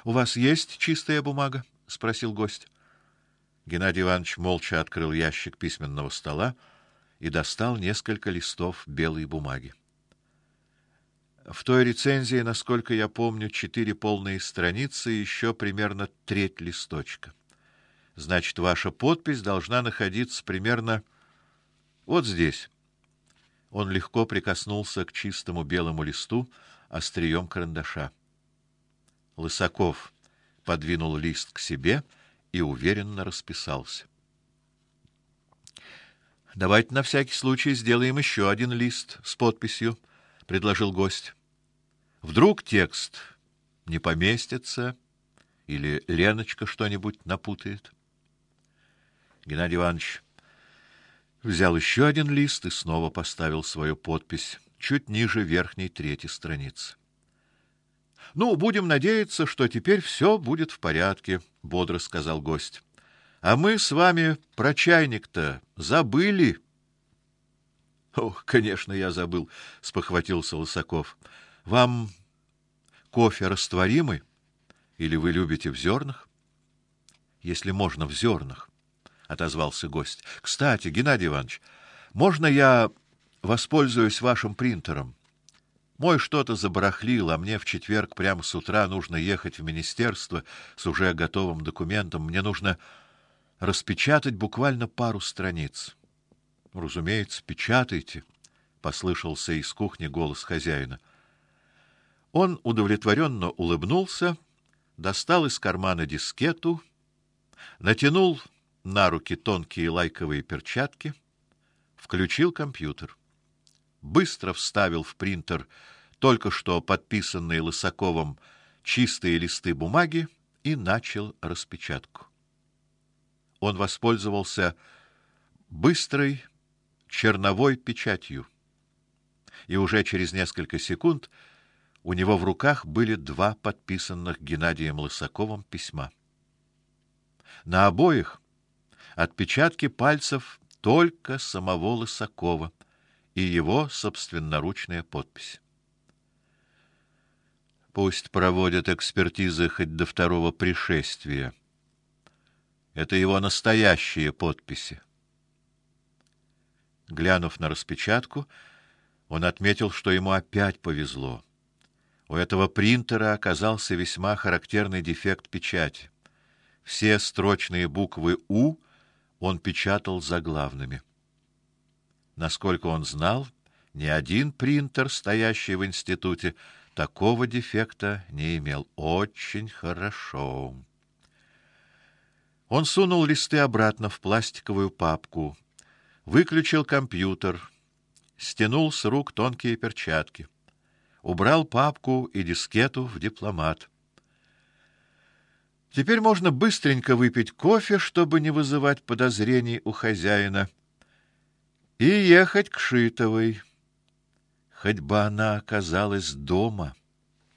У вас есть чистая бумага? Спросил гость. Геннадий Иванович молча открыл ящик письменного стола и достал несколько листов белой бумаги. В той рецензии, насколько я помню, 4 полные страницы и еще примерно треть листочка. Значит, ваша подпись должна находиться примерно вот здесь. Он легко прикоснулся к чистому белому листу острием карандаша. Лысаков подвинул лист к себе и уверенно расписался. Давайте на всякий случай сделаем еще один лист с подписью, предложил гость. Вдруг текст не поместится или Леночка что-нибудь напутает. Геннадий Иванович взял еще один лист и снова поставил свою подпись чуть ниже верхней трети страницы. Ну, будем надеяться, что теперь все будет в порядке, бодро сказал гость. А мы с вами про чайник-то забыли. Ох, конечно, я забыл, спохватился Лысаков. Вам кофе растворимый или вы любите в зернах? Если можно, в зернах, отозвался гость. Кстати, Геннадий Иванович, можно я воспользуюсь вашим принтером? Мой что-то забарахлил, а мне в четверг прямо с утра нужно ехать в министерство с уже готовым документом. Мне нужно распечатать буквально пару страниц. Разумеется, печатайте, послышался из кухни голос хозяина. Он удовлетворенно улыбнулся, достал из кармана дискету, натянул на руки тонкие лайковые перчатки, включил компьютер. Быстро вставил в принтер только что подписанные Лысаковым чистые листы бумаги и начал распечатку. Он воспользовался быстрой черновой печатью, и уже через несколько секунд у него в руках были 2 подписанных Геннадием Лысаковым письма. На обоих отпечатки пальцев только самого Лысакова и его собственноручная подпись. Пусть проводят экспертизы хоть до второго пришествия. Это его настоящие подписи. Глянув на распечатку, он отметил, что ему опять повезло. У этого принтера оказался весьма характерный дефект печати. Все строчные буквы У он печатал заглавными. Насколько он знал, ни один принтер, стоящий в институте, такого дефекта не имел. Очень хорошо. Он сунул листы обратно в пластиковую папку, выключил компьютер, стянул с рук тонкие перчатки, убрал папку и дискету в дипломат. Теперь можно быстренько выпить кофе, чтобы не вызывать подозрений у хозяина, и ехать к Шитовой. Хоть бы она оказалась дома.